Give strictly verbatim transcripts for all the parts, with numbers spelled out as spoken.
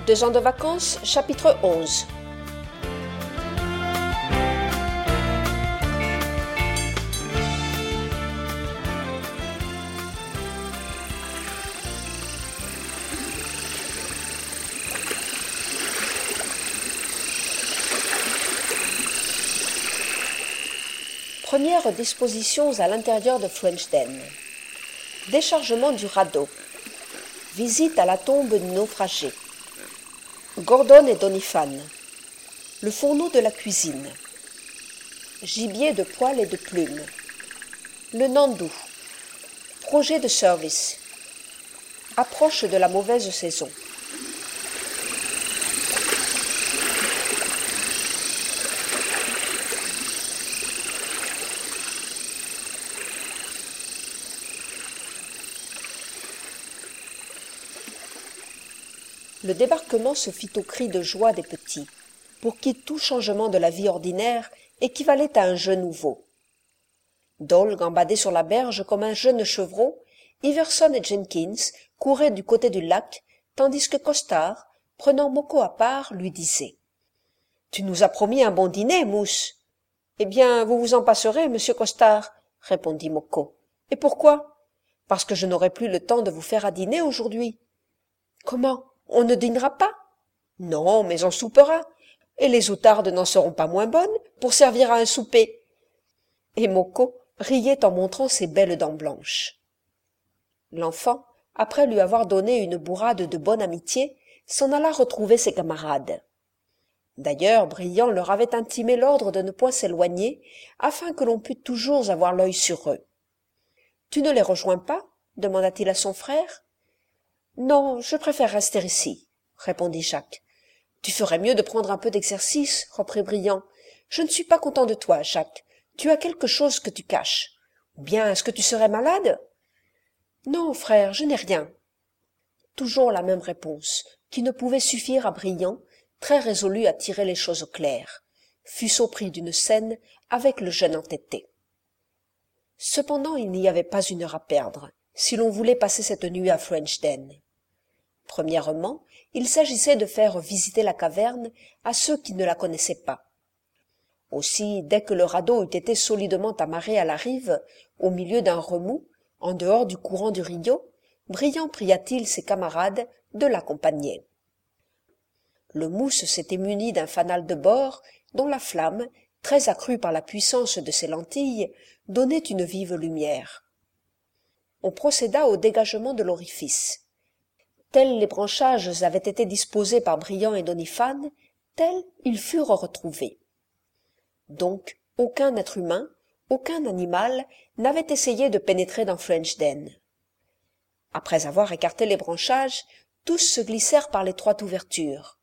Deux ans de vacances, chapitre onze. Premières dispositions à l'intérieur de Frenchden. Déchargement du radeau. Visite à la tombe du naufragé. Gordon et Doniphan. Le fourneau de la cuisine. Gibier de poils et de plumes. Le Nandou. Projet de service. Approche de la mauvaise saison. Le débarquement se fit au cri de joie des petits, pour qui tout changement de la vie ordinaire équivalait à un jeu nouveau. Dole gambadait sur la berge comme un jeune chevreau, Iverson et Jenkins couraient du côté du lac, tandis que Costard, prenant Moko à part, lui disait « Tu nous as promis un bon dîner, Mousse !»« Eh bien, vous vous en passerez, monsieur Costard, » répondit Moko. « Et pourquoi ? Parce que je n'aurai plus le temps de vous faire à dîner aujourd'hui. »« Comment ? On ne dînera pas ? » ?»« Non, mais on soupera, et les outardes n'en seront pas moins bonnes pour servir à un souper. » Et Moko riait en montrant ses belles dents blanches. L'enfant, après lui avoir donné une bourrade de bonne amitié, s'en alla retrouver ses camarades. D'ailleurs, Brillant leur avait intimé l'ordre de ne point s'éloigner, afin que l'on pût toujours avoir l'œil sur eux. « Tu ne les rejoins pas ? » demanda-t-il à son frère. « Non, je préfère rester ici, » répondit Jacques. « Tu ferais mieux de prendre un peu d'exercice, » reprit Brillant. « Je ne suis pas content de toi, Jacques. Tu as quelque chose que tu caches. Ou bien est-ce que tu serais malade ? » ?»« Non, frère, je n'ai rien. » Toujours la même réponse, qui ne pouvait suffire à Brillant, très résolu à tirer les choses au clair, fût-ce au prix d'une scène avec le jeune entêté. Cependant, il n'y avait pas une heure à perdre, si l'on voulait passer cette nuit à Frenchden. Premièrement, il s'agissait de faire visiter la caverne à ceux qui ne la connaissaient pas. Aussi, dès que le radeau eut été solidement amarré à la rive, au milieu d'un remous, en dehors du courant du Rio, Brillant pria-t-il ses camarades de l'accompagner. Le mousse s'était muni d'un fanal de bord dont la flamme, très accrue par la puissance de ses lentilles, donnait une vive lumière. On procéda au dégagement de l'orifice. Tels les branchages avaient été disposés par Brillant et Doniphan, tels ils furent retrouvés. Donc, aucun être humain, aucun animal n'avait essayé de pénétrer dans Frenchden. Après avoir écarté les branchages, tous se glissèrent par l'étroite ouverture.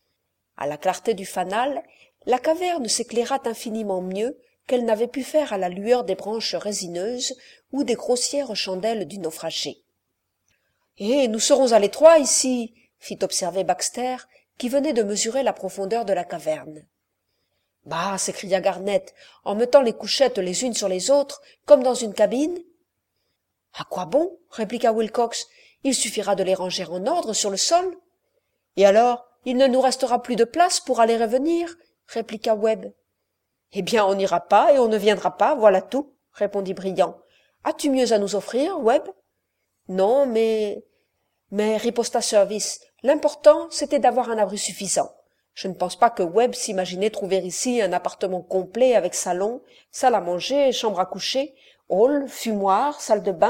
À la clarté du fanal, la caverne s'éclaira infiniment mieux qu'elle n'avait pu faire à la lueur des branches résineuses ou des grossières chandelles du naufragé. « Eh, nous serons à l'étroit ici !» fit observer Baxter, qui venait de mesurer la profondeur de la caverne. « Bah !» s'écria Garnett, en mettant les couchettes les unes sur les autres, comme dans une cabine. « À quoi bon ?» répliqua Wilcox. « Il suffira de les ranger en ordre sur le sol. »« Et alors, il ne nous restera plus de place pour aller et venir ?» répliqua Webb. « Eh bien, on n'ira pas et on ne viendra pas, voilà tout, » répondit Brillant. « As-tu mieux à nous offrir, Webb ? » « Non, mais... » « Mais, riposta Service, l'important, c'était d'avoir un abri suffisant. Je ne pense pas que Webb s'imaginait trouver ici un appartement complet avec salon, salle à manger, chambre à coucher, hall, fumoir, salle de bain. »«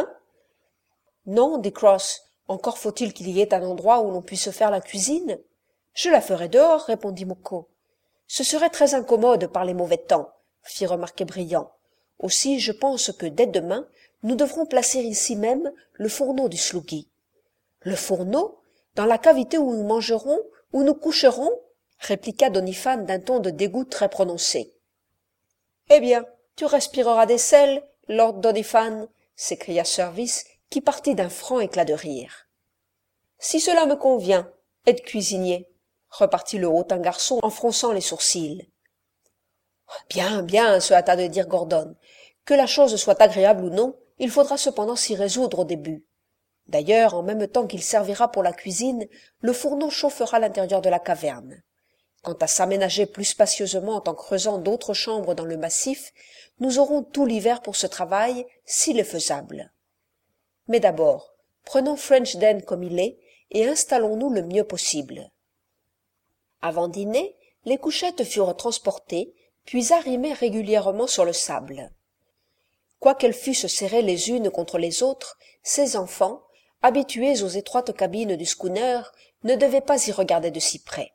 Non, dit Cross, encore faut-il qu'il y ait un endroit où l'on puisse faire la cuisine. »« Je la ferai dehors, répondit Moko. »« Ce serait très incommode par les mauvais temps, fit remarquer Brillant. Aussi, je pense que dès demain, nous devrons placer ici même le fourneau du Sloogy. »« Le fourneau ? Dans la cavité où nous mangerons, où nous coucherons ?» répliqua Doniphan d'un ton de dégoût très prononcé. « Eh bien, tu respireras des sels, Lord Doniphan !» s'écria Service, qui partit d'un franc éclat de rire. « Si cela me convient, aide cuisinier, » repartit le hautain garçon en fronçant les sourcils. « Bien, bien, se hâta de dire Gordon. Que la chose soit agréable ou non, il faudra cependant s'y résoudre au début. D'ailleurs, en même temps qu'il servira pour la cuisine, le fourneau chauffera l'intérieur de la caverne. Quant à s'aménager plus spacieusement en creusant d'autres chambres dans le massif, nous aurons tout l'hiver pour ce travail, s'il est faisable. Mais d'abord, prenons French Den comme il est et installons-nous le mieux possible. Avant dîner, les couchettes furent transportées, puis arrimées régulièrement sur le sable. Quoiqu'elles fussent serrées les unes contre les autres, ces enfants, habitués aux étroites cabines du schooner, ne devaient pas y regarder de si près.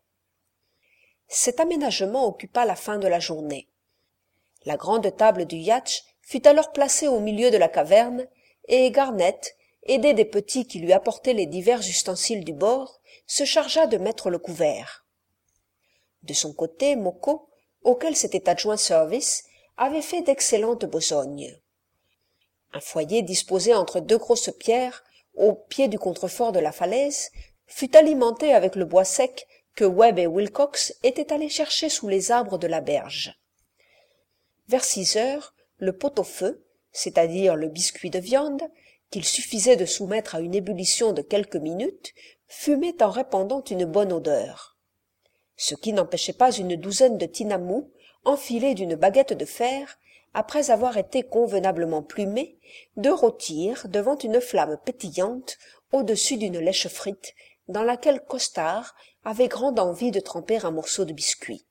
Cet aménagement occupa la fin de la journée. La grande table du yacht fut alors placée au milieu de la caverne, et Garnett, aidé des petits qui lui apportaient les divers ustensiles du bord, se chargea de mettre le couvert. De son côté, Moko, auquel s'était adjoint Service, avait fait d'excellentes besognes. Un foyer disposé entre deux grosses pierres, au pied du contrefort de la falaise, fut alimenté avec le bois sec que Webb et Wilcox étaient allés chercher sous les arbres de la berge. Vers six heures, le pot-au-feu, c'est-à-dire le biscuit de viande, qu'il suffisait de soumettre à une ébullition de quelques minutes, fumait en répandant une bonne odeur. Ce qui n'empêchait pas une douzaine de tinamous, enfilés d'une baguette de fer, après avoir été convenablement plumés, de rôtir devant une flamme pétillante au-dessus d'une lèche frite, dans laquelle Costard avait grande envie de tremper un morceau de biscuit.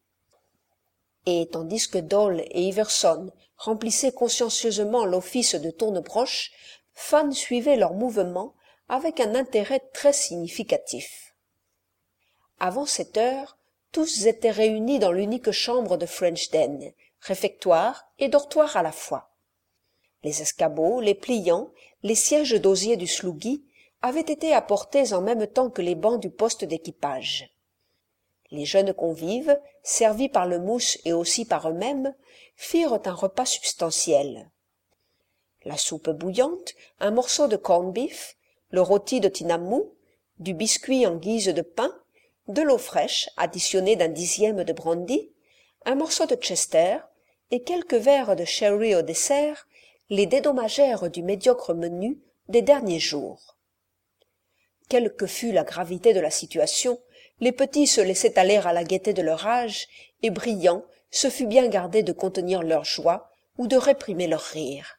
Et tandis que Dole et Iverson remplissaient consciencieusement l'office de tourne-broche, Fan suivait leurs mouvements avec un intérêt très significatif. Avant sept heures, tous étaient réunis dans l'unique chambre de French Den, réfectoire et dortoir à la fois. Les escabeaux, les pliants, les sièges d'osier du sloughi avaient été apportés en même temps que les bancs du poste d'équipage. Les jeunes convives, servis par le mousse et aussi par eux-mêmes, firent un repas substantiel. La soupe bouillante, un morceau de corned beef, le rôti de tinamou, du biscuit en guise de pain, de l'eau fraîche additionnée d'un dixième de brandy, un morceau de chester et quelques verres de sherry au dessert les dédommagèrent du médiocre menu des derniers jours. Quelle que fût la gravité de la situation, les petits se laissaient aller à la gaieté de leur âge, et Brillant se fut bien gardé de contenir leur joie ou de réprimer leur rire.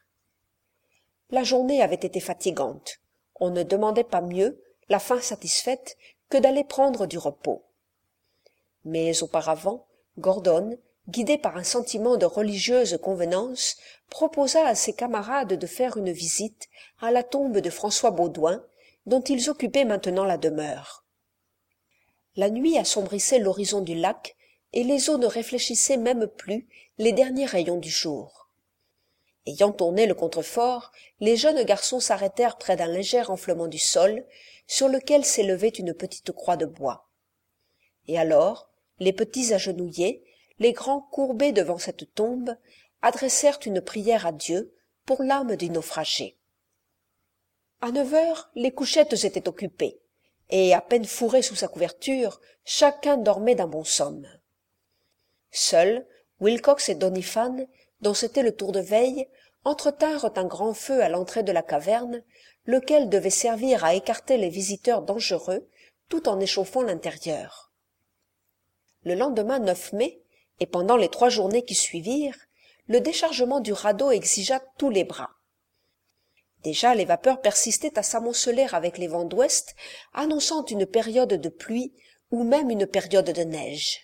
La journée avait été fatigante. On ne demandait pas mieux, la faim satisfaite, que d'aller prendre du repos. Mais auparavant, Gordon, guidé par un sentiment de religieuse convenance, proposa à ses camarades de faire une visite à la tombe de François Baudouin, dont ils occupaient maintenant la demeure. La nuit assombrissait l'horizon du lac, et les eaux ne réfléchissaient même plus les derniers rayons du jour. Ayant tourné le contrefort, les jeunes garçons s'arrêtèrent près d'un léger enflement du sol, sur lequel s'élevait une petite croix de bois. Et alors, les petits agenouillés, les grands courbés devant cette tombe, adressèrent une prière à Dieu pour l'âme du naufragé. À neuf heures, les couchettes étaient occupées, et à peine fourrés sous sa couverture, chacun dormait d'un bon somme. Seuls, Wilcox et Doniphan, dont c'était le tour de veille, entretinrent un grand feu à l'entrée de la caverne, lequel devait servir à écarter les visiteurs dangereux, tout en échauffant l'intérieur. Le lendemain neuf mai, et pendant les trois journées qui suivirent, le déchargement du radeau exigea tous les bras. Déjà les vapeurs persistaient à s'amonceler avec les vents d'ouest, annonçant une période de pluie ou même une période de neige.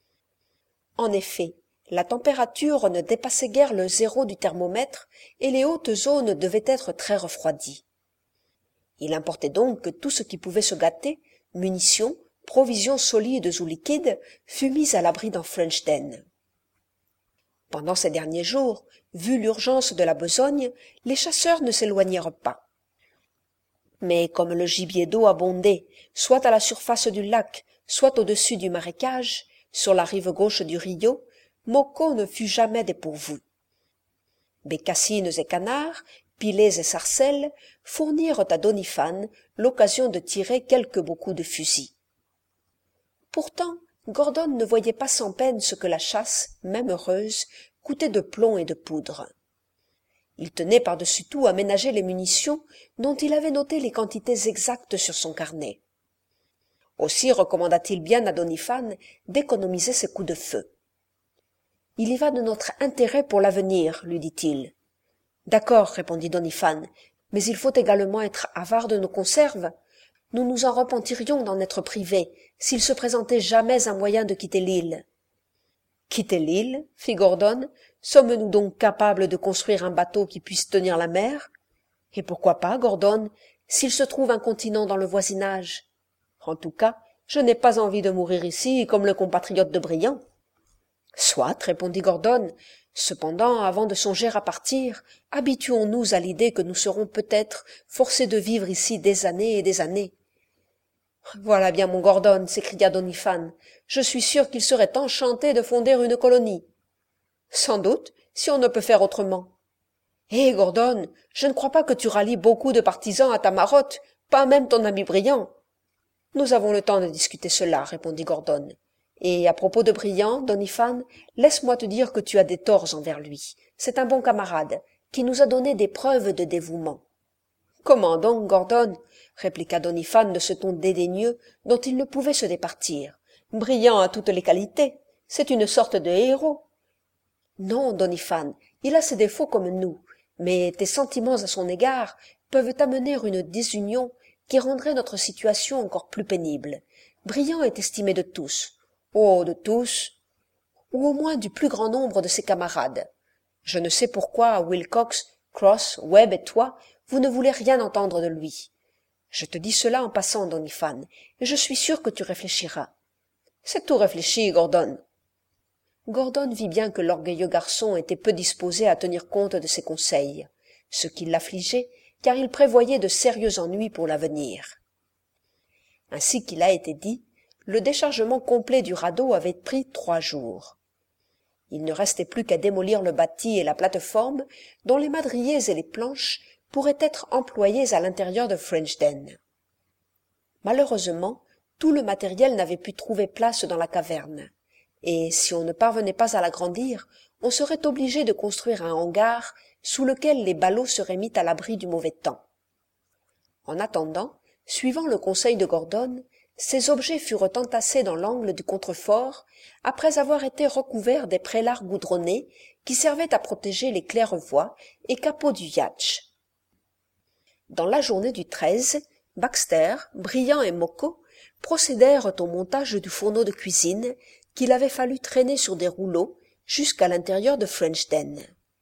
En effet, la température ne dépassait guère le zéro du thermomètre et les hautes zones devaient être très refroidies. Il importait donc que tout ce qui pouvait se gâter, munitions, provisions solides ou liquides, fût mis à l'abri dans French Den. Pendant ces derniers jours, vu l'urgence de la besogne, les chasseurs ne s'éloignèrent pas. Mais comme le gibier d'eau abondait, soit à la surface du lac, soit au-dessus du marécage, sur la rive gauche du Rio, Moko ne fut jamais dépourvu. Bécassines et canards, pilets et sarcelles fournirent à Doniphan l'occasion de tirer quelques beaux coups de fusil. Pourtant, Gordon ne voyait pas sans peine ce que la chasse, même heureuse, coûtait de plomb et de poudre. Il tenait par-dessus tout à ménager les munitions dont il avait noté les quantités exactes sur son carnet. Aussi recommanda-t-il bien à Doniphan d'économiser ses coups de feu. « Il y va de notre intérêt pour l'avenir, lui dit-il. « D'accord, répondit Doniphan, mais il faut également être avare de nos conserves. Nous nous en repentirions d'en être privés s'il se présentait jamais un moyen de quitter l'île. »« Quitter l'île ?» fit Gordon. « Sommes-nous donc capables de construire un bateau qui puisse tenir la mer ? Et pourquoi pas, Gordon, s'il se trouve un continent dans le voisinage ? En tout cas, je n'ai pas envie de mourir ici comme le compatriote de Briand. »« Soit, répondit Gordon. Cependant, avant de songer à partir, habituons-nous à l'idée que nous serons peut-être forcés de vivre ici des années et des années. »« Voilà bien, mon Gordon, s'écria Doniphan. Je suis sûr qu'il serait enchanté de fonder une colonie. »« Sans doute, si on ne peut faire autrement. »« Eh, Gordon, je ne crois pas que tu rallies beaucoup de partisans à ta marotte, pas même ton ami Briand. »« Nous avons le temps de discuter cela, répondit Gordon. Et à propos de Briand, Doniphan, laisse-moi te dire que tu as des torts envers lui. C'est un bon camarade, qui nous a donné des preuves de dévouement. »« Comment donc, Gordon ?» répliqua Doniphan de ce ton dédaigneux dont il ne pouvait se départir. « Briand a toutes les qualités. C'est une sorte de héros. »« Non, Doniphan, il a ses défauts comme nous, mais tes sentiments à son égard peuvent amener une désunion qui rendrait notre situation encore plus pénible. Briand est estimé de tous. Oh, de tous, ou au moins du plus grand nombre de ses camarades. Je ne sais pourquoi Wilcox, Cross, Webb et toi, vous ne voulez rien entendre de lui. Je te dis cela en passant, Doniphan, et je suis sûr que tu réfléchiras. »« C'est tout réfléchi, Gordon. » Gordon vit bien que l'orgueilleux garçon était peu disposé à tenir compte de ses conseils, ce qui l'affligeait, car il prévoyait de sérieux ennuis pour l'avenir. Ainsi qu'il a été dit, le déchargement complet du radeau avait pris trois jours. Il ne restait plus qu'à démolir le bâti et la plate-forme, dont les madriers et les planches pourraient être employés à l'intérieur de Frenchden. Malheureusement, tout le matériel n'avait pu trouver place dans la caverne, et si on ne parvenait pas à l'agrandir, on serait obligé de construire un hangar sous lequel les ballots seraient mis à l'abri du mauvais temps. En attendant, suivant le conseil de Gordon, ces objets furent entassés dans l'angle du contrefort, après avoir été recouverts des prélards goudronnés qui servaient à protéger les claires-voies et capots du yacht. Dans la journée du treize, Baxter, Briand et Mocco procédèrent au montage du fourneau de cuisine qu'il avait fallu traîner sur des rouleaux jusqu'à l'intérieur de Frenchden.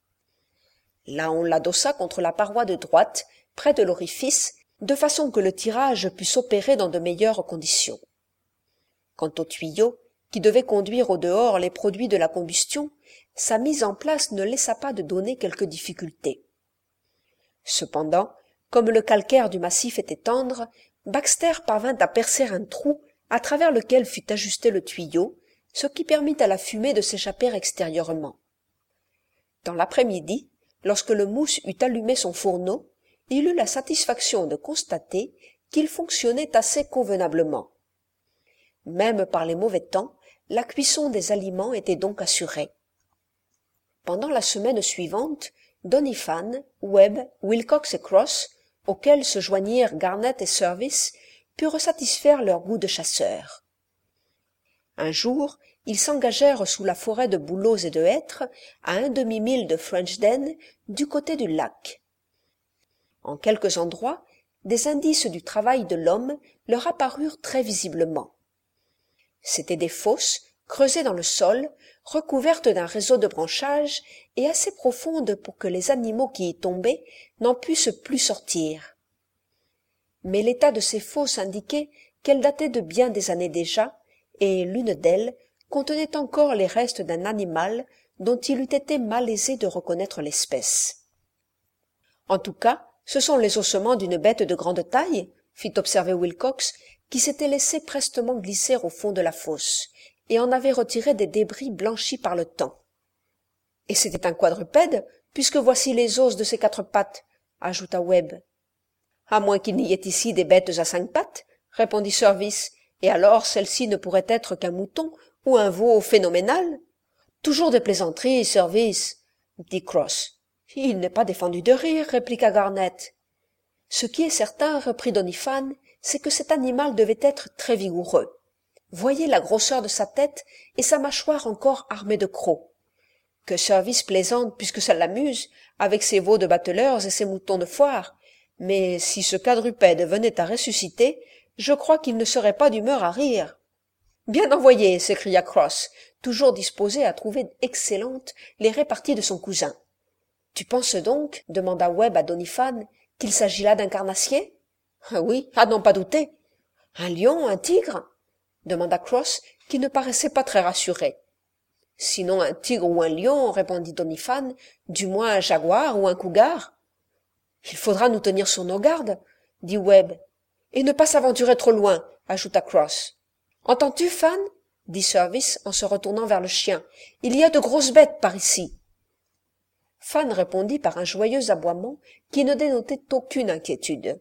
Là on l'adossa contre la paroi de droite, près de l'orifice, de façon que le tirage pût s'opérer dans de meilleures conditions. Quant au tuyau, qui devait conduire au dehors les produits de la combustion, sa mise en place ne laissa pas de donner quelques difficultés. Cependant, comme le calcaire du massif était tendre, Baxter parvint à percer un trou à travers lequel fut ajusté le tuyau, ce qui permit à la fumée de s'échapper extérieurement. Dans l'après-midi, lorsque le mousse eut allumé son fourneau, il eut la satisfaction de constater qu'il fonctionnait assez convenablement. Même par les mauvais temps, la cuisson des aliments était donc assurée. Pendant la semaine suivante, Doniphan, Webb, Wilcox et Cross, auxquels se joignirent Garnett et Service, purent satisfaire leur goût de chasseurs. Un jour, ils s'engagèrent sous la forêt de bouleaux et de hêtres, à un demi-mille de Frenchden, du côté du lac. En quelques endroits, des indices du travail de l'homme leur apparurent très visiblement. C'étaient des fosses, creusées dans le sol, recouvertes d'un réseau de branchages et assez profondes pour que les animaux qui y tombaient n'en pussent plus sortir. Mais l'état de ces fosses indiquait qu'elles dataient de bien des années déjà, et l'une d'elles contenait encore les restes d'un animal dont il eût été malaisé de reconnaître l'espèce. « En tout cas, ce sont les ossements d'une bête de grande taille, » fit observer Wilcox, qui s'était laissé prestement glisser au fond de la fosse, et en avait retiré des débris blanchis par le temps. « Et c'était un quadrupède, puisque voici les os de ses quatre pattes, » ajouta Webb. « À moins qu'il n'y ait ici des bêtes à cinq pattes, » répondit Service, « et alors celle-ci ne pourrait être qu'un mouton ou un veau phénoménal. »« Toujours des plaisanteries, Service, » dit Cross. « « Il n'est pas défendu de rire, répliqua Garnett. « Ce qui est certain, reprit Doniphan, c'est que cet animal devait être très vigoureux. Voyez la grosseur de sa tête et sa mâchoire encore armée de crocs. Que Service plaisante puisque ça l'amuse, avec ses veaux de bateleurs et ses moutons de foire, mais si ce quadrupède venait à ressusciter, je crois qu'il ne serait pas d'humeur à rire. »« Bien envoyé !» s'écria Cross, toujours disposé à trouver excellentes les réparties de son cousin. « Tu penses donc, demanda Webb à Doniphan, qu'il s'agit là d'un carnassier ? »« Ah oui, à n'en pas douter. »« Un lion, un tigre ?» demanda Cross, qui ne paraissait pas très rassuré. « Sinon un tigre ou un lion, répondit Doniphan, du moins un jaguar ou un cougar. »« Il faudra nous tenir sur nos gardes, dit Webb, et ne pas s'aventurer trop loin, ajouta Cross. « Entends-tu, Fan ?» dit Service en se retournant vers le chien. « Il y a de grosses bêtes par ici. » Fan répondit par un joyeux aboiement qui ne dénotait aucune inquiétude.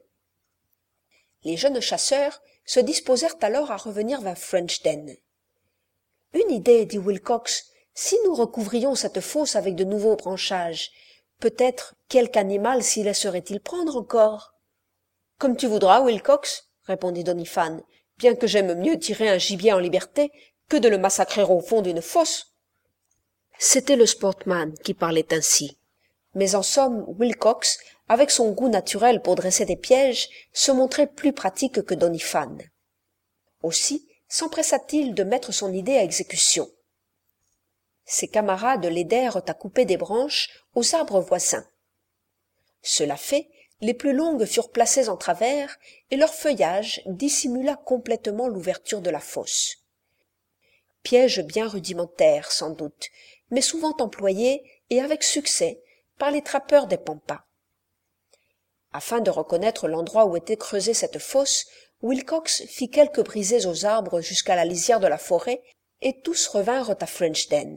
Les jeunes chasseurs se disposèrent alors à revenir vers Frenchden. « Une idée, dit Wilcox, si nous recouvrions cette fosse avec de nouveaux branchages, peut-être quelque animal s'y laisserait-il prendre encore ?»« Comme tu voudras, Wilcox, répondit Doniphan, bien que j'aime mieux tirer un gibier en liberté que de le massacrer au fond d'une fosse. » C'était le sportsman qui parlait ainsi. Mais en somme, Wilcox, avec son goût naturel pour dresser des pièges, se montrait plus pratique que Doniphan. Aussi s'empressa-t-il de mettre son idée à exécution. Ses camarades l'aidèrent à couper des branches aux arbres voisins. Cela fait, les plus longues furent placées en travers et leur feuillage dissimula complètement l'ouverture de la fosse. Piège bien rudimentaire, sans doute, mais souvent employé, et avec succès, par les trappeurs des pampas. Afin de reconnaître l'endroit où était creusée cette fosse, Wilcox fit quelques brisées aux arbres jusqu'à la lisière de la forêt, et tous revinrent à Frenchden.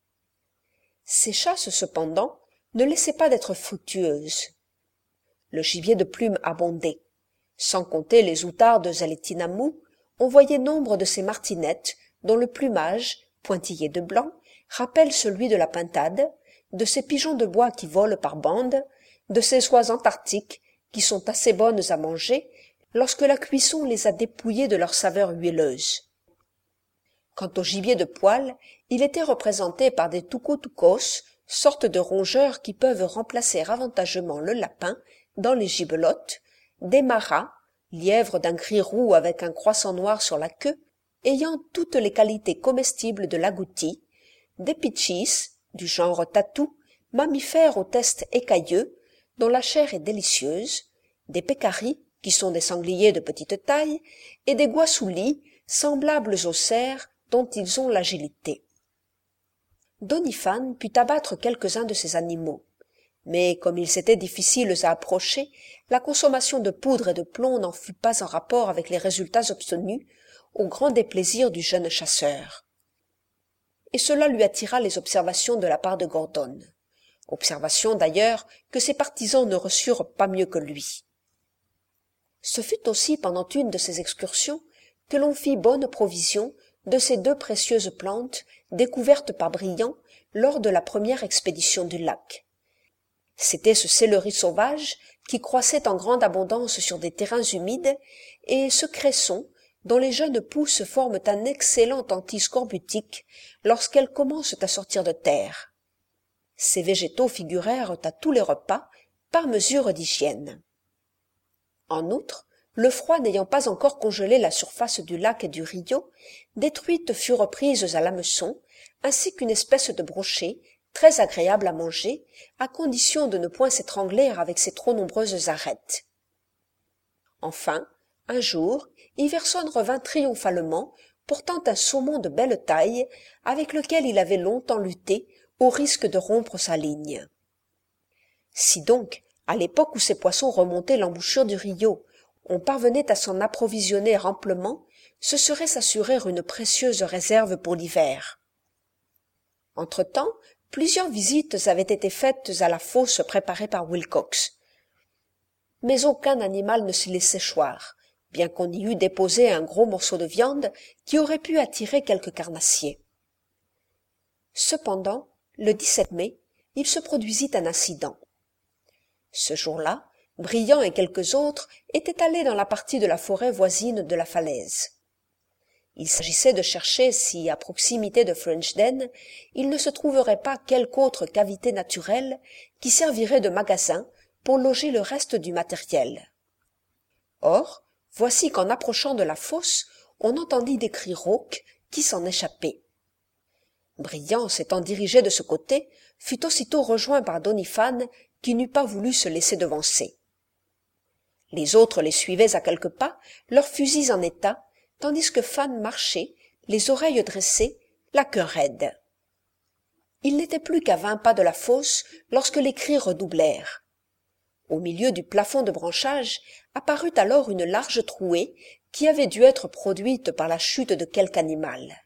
Ces chasses, cependant, ne laissaient pas d'être fructueuses. Le gibier de plume abondait. Sans compter les outardes et les tinamous, on voyait nombre de ces martinettes dont le plumage, pointillé de blanc, rappelle celui de la pintade, de ces pigeons de bois qui volent par bandes, de ces oies antarctiques qui sont assez bonnes à manger lorsque la cuisson les a dépouillées de leur saveur huileuse. Quant au gibier de poil, il était représenté par des tucutucos, sortes de rongeurs qui peuvent remplacer avantageusement le lapin dans les gibelottes, des maras, lièvres d'un gris roux avec un croissant noir sur la queue, ayant toutes les qualités comestibles de l'agouti, des pitchis, du genre tatou, mammifères au test écailleux, dont la chair est délicieuse, des pécaris, qui sont des sangliers de petite taille, et des guasoulis, semblables aux cerfs, dont ils ont l'agilité. Doniphan put abattre quelques-uns de ces animaux, mais comme ils étaient difficiles à approcher, la consommation de poudre et de plomb n'en fut pas en rapport avec les résultats obtenus, au grand déplaisir du jeune chasseur. Et cela lui attira les observations de la part de Gordon, observations d'ailleurs que ses partisans ne reçurent pas mieux que lui. Ce fut aussi pendant une de ces excursions que l'on fit bonne provision de ces deux précieuses plantes découvertes par Briand lors de la première expédition du lac. C'était ce céleri sauvage qui croissait en grande abondance sur des terrains humides, et ce cresson dont les jeunes pousses forment un excellent antiscorbutique lorsqu'elles commencent à sortir de terre. Ces végétaux figurèrent à tous les repas par mesure d'hygiène. En outre, le froid n'ayant pas encore congelé la surface du lac et du Rio, des truites furent prises à l'hameçon, ainsi qu'une espèce de brochet très agréable à manger, à condition de ne point s'étrangler avec ses trop nombreuses arêtes. Enfin, un jour, Iverson revint triomphalement, portant un saumon de belle taille, avec lequel il avait longtemps lutté, au risque de rompre sa ligne. Si donc, à l'époque où ces poissons remontaient l'embouchure du Rio, on parvenait à s'en approvisionner amplement, ce serait s'assurer une précieuse réserve pour l'hiver. Entre-temps, plusieurs visites avaient été faites à la fosse préparée par Wilcox. Mais aucun animal ne s'y laissait choir, bien qu'on y eût déposé un gros morceau de viande qui aurait pu attirer quelque carnassier. Cependant, le dix-sept mai, il se produisit un incident. Ce jour-là, Brillant et quelques autres étaient allés dans la partie de la forêt voisine de la falaise. Il s'agissait de chercher si, à proximité de Frenchden, il ne se trouverait pas quelque autre cavité naturelle qui servirait de magasin pour loger le reste du matériel. Or, voici qu'en approchant de la fosse, on entendit des cris rauques qui s'en échappaient. Brillant, s'étant dirigé de ce côté, fut aussitôt rejoint par Doniphan, qui n'eût pas voulu se laisser devancer. Les autres les suivaient à quelques pas, leurs fusils en état, tandis que Fan marchait, les oreilles dressées, la queue raide. Il n'était plus qu'à vingt pas de la fosse lorsque les cris redoublèrent. Au milieu du plafond de branchage apparut alors une large trouée qui avait dû être produite par la chute de quelque animal.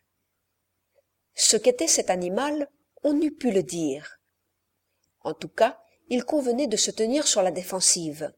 Ce qu'était cet animal, on n'eût pu le dire. En tout cas, il convenait de se tenir sur la défensive.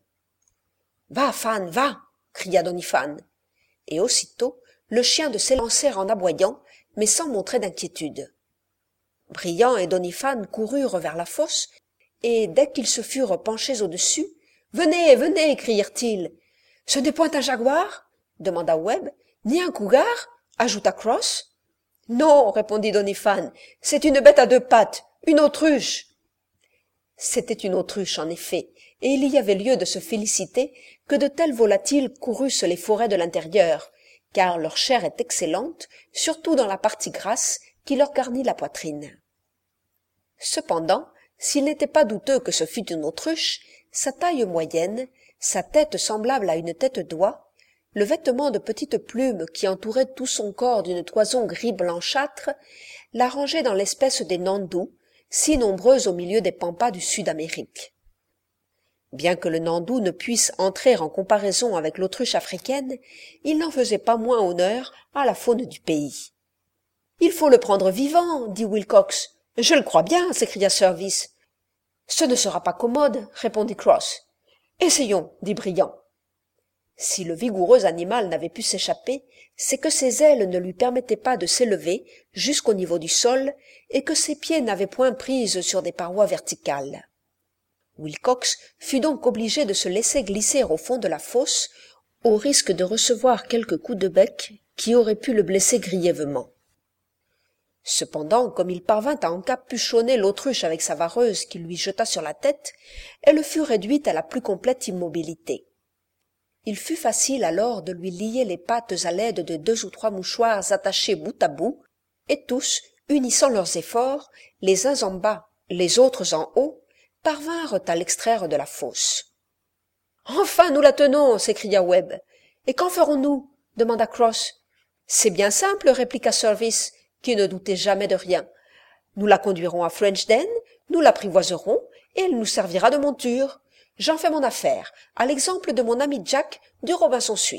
« Va, Fan, va !» cria Doniphan. Et aussitôt, le chien de s'élancer en aboyant, mais sans montrer d'inquiétude. Brillant et Doniphan coururent vers la fosse, et dès qu'ils se furent penchés au-dessus, « Venez, venez !» crièrent-ils. « Ce n'est point un jaguar ?» demanda Webb. « Ni un cougar ?» ajouta Cross. « Non, répondit Doniphan, c'est une bête à deux pattes, une autruche. » C'était une autruche, en effet, et il y avait lieu de se féliciter que de tels volatiles courussent les forêts de l'intérieur, car leur chair est excellente, surtout dans la partie grasse qui leur garnit la poitrine. Cependant, s'il n'était pas douteux que ce fût une autruche, sa taille moyenne, sa tête semblable à une tête d'oie, le vêtement de petites plumes qui entourait tout son corps d'une toison gris blanchâtre, l'arrangeait dans l'espèce des nandous, si nombreuses au milieu des pampas du Sud-Amérique. Bien que le nandou ne puisse entrer en comparaison avec l'autruche africaine, il n'en faisait pas moins honneur à la faune du pays. « Il faut le prendre vivant, dit Wilcox. « Je le crois bien, s'écria Service. « Ce ne sera pas commode, répondit Cross. « Essayons, dit Brillant. Si le vigoureux animal n'avait pu s'échapper, c'est que ses ailes ne lui permettaient pas de s'élever jusqu'au niveau du sol et que ses pieds n'avaient point prise sur des parois verticales. Wilcox fut donc obligé de se laisser glisser au fond de la fosse, au risque de recevoir quelques coups de bec qui auraient pu le blesser grièvement. Cependant, comme il parvint à encapuchonner l'autruche avec sa vareuse qu'il lui jeta sur la tête, elle fut réduite à la plus complète immobilité. Il fut facile alors de lui lier les pattes à l'aide de deux ou trois mouchoirs attachés bout à bout, et tous, unissant leurs efforts, les uns en bas, les autres en haut, parvinrent à l'extraire de la fosse. « Enfin, nous la tenons !» s'écria Webb. « Et qu'en ferons-nous » demanda Cross. « C'est bien simple » répliqua Service, qui ne doutait jamais de rien. « Nous la conduirons à Frenchden, nous l'apprivoiserons, et elle nous servira de monture. J'en fais mon affaire, à l'exemple de mon ami Jack du Robinson suisse. »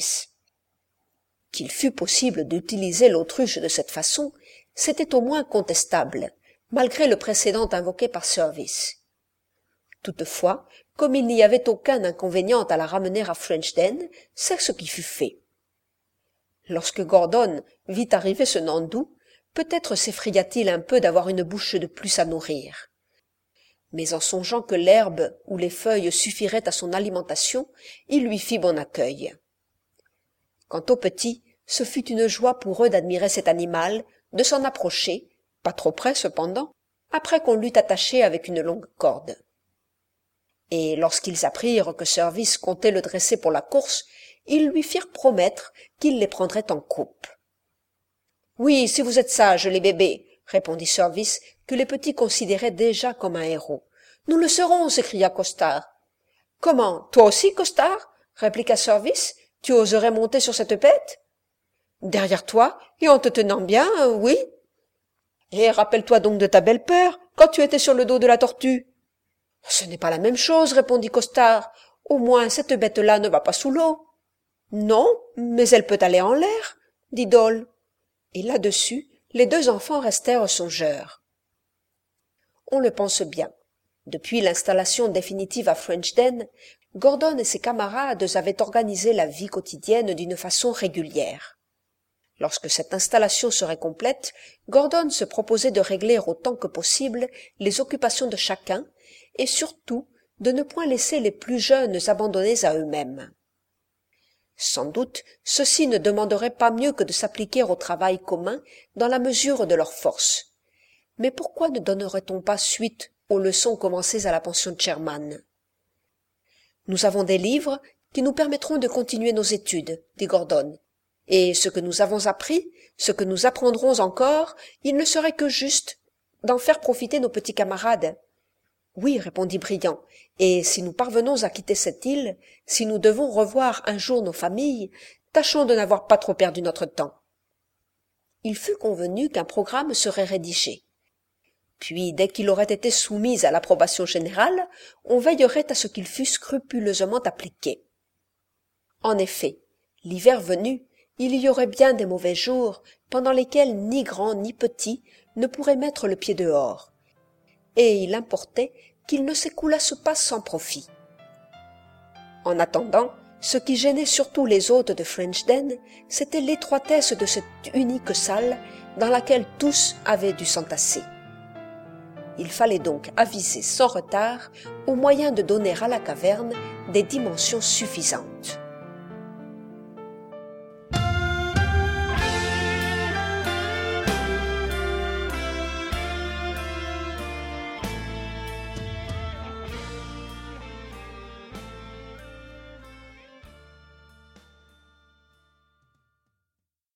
Qu'il fût possible d'utiliser l'autruche de cette façon, c'était au moins contestable, malgré le précédent invoqué par Service. Toutefois, comme il n'y avait aucun inconvénient à la ramener à Frenchden, c'est ce qui fut fait. Lorsque Gordon vit arriver ce nandou, peut-être s'effraya-t-il un peu d'avoir une bouche de plus à nourrir. Mais en songeant que l'herbe ou les feuilles suffiraient à son alimentation, il lui fit bon accueil. Quant aux petits, ce fut une joie pour eux d'admirer cet animal, de s'en approcher, pas trop près cependant, après qu'on l'eût attaché avec une longue corde. Et lorsqu'ils apprirent que Service comptait le dresser pour la course, ils lui firent promettre qu'il les prendrait en croupe. « Oui, si vous êtes sages, les bébés, » répondit Service, que les petits considéraient déjà comme un héros. « Nous le serons, » s'écria Costard. « Comment, toi aussi, Costard ?» répliqua Service. « Tu oserais monter sur cette bête ?»« Derrière toi, et en te tenant bien, oui. »« Et rappelle-toi donc de ta belle-peur, quand tu étais sur le dos de la tortue. »« Ce n'est pas la même chose, » répondit Costard. « Au moins, cette bête-là ne va pas sous l'eau. »« Non, mais elle peut aller en l'air, » dit Dole. Et là-dessus, les deux enfants restèrent songeurs. On le pense bien. Depuis l'installation définitive à Frenchden, Gordon et ses camarades avaient organisé la vie quotidienne d'une façon régulière. Lorsque cette installation serait complète, Gordon se proposait de régler autant que possible les occupations de chacun et surtout de ne point laisser les plus jeunes abandonnés à eux-mêmes. Sans doute, ceux-ci ne demanderaient pas mieux que de s'appliquer au travail commun dans la mesure de leurs forces. Mais pourquoi ne donnerait-on pas suite aux leçons commencées à la pension de Sherman? Nous avons des livres qui nous permettront de continuer nos études, dit Gordon. Et ce que nous avons appris, ce que nous apprendrons encore, il ne serait que juste d'en faire profiter nos petits camarades. Oui, répondit Briand, et si nous parvenons à quitter cette île, si nous devons revoir un jour nos familles, tâchons de n'avoir pas trop perdu notre temps. Il fut convenu qu'un programme serait rédigé. Puis, dès qu'il aurait été soumis à l'approbation générale, on veillerait à ce qu'il fût scrupuleusement appliqué. En effet, l'hiver venu, il y aurait bien des mauvais jours pendant lesquels ni grands ni petits ne pourraient mettre le pied dehors, et il importait qu'il ne s'écoulasse pas sans profit. En attendant, ce qui gênait surtout les hôtes de Frenchden, c'était l'étroitesse de cette unique salle dans laquelle tous avaient dû s'entasser. Il fallait donc aviser sans retard au moyen de donner à la caverne des dimensions suffisantes.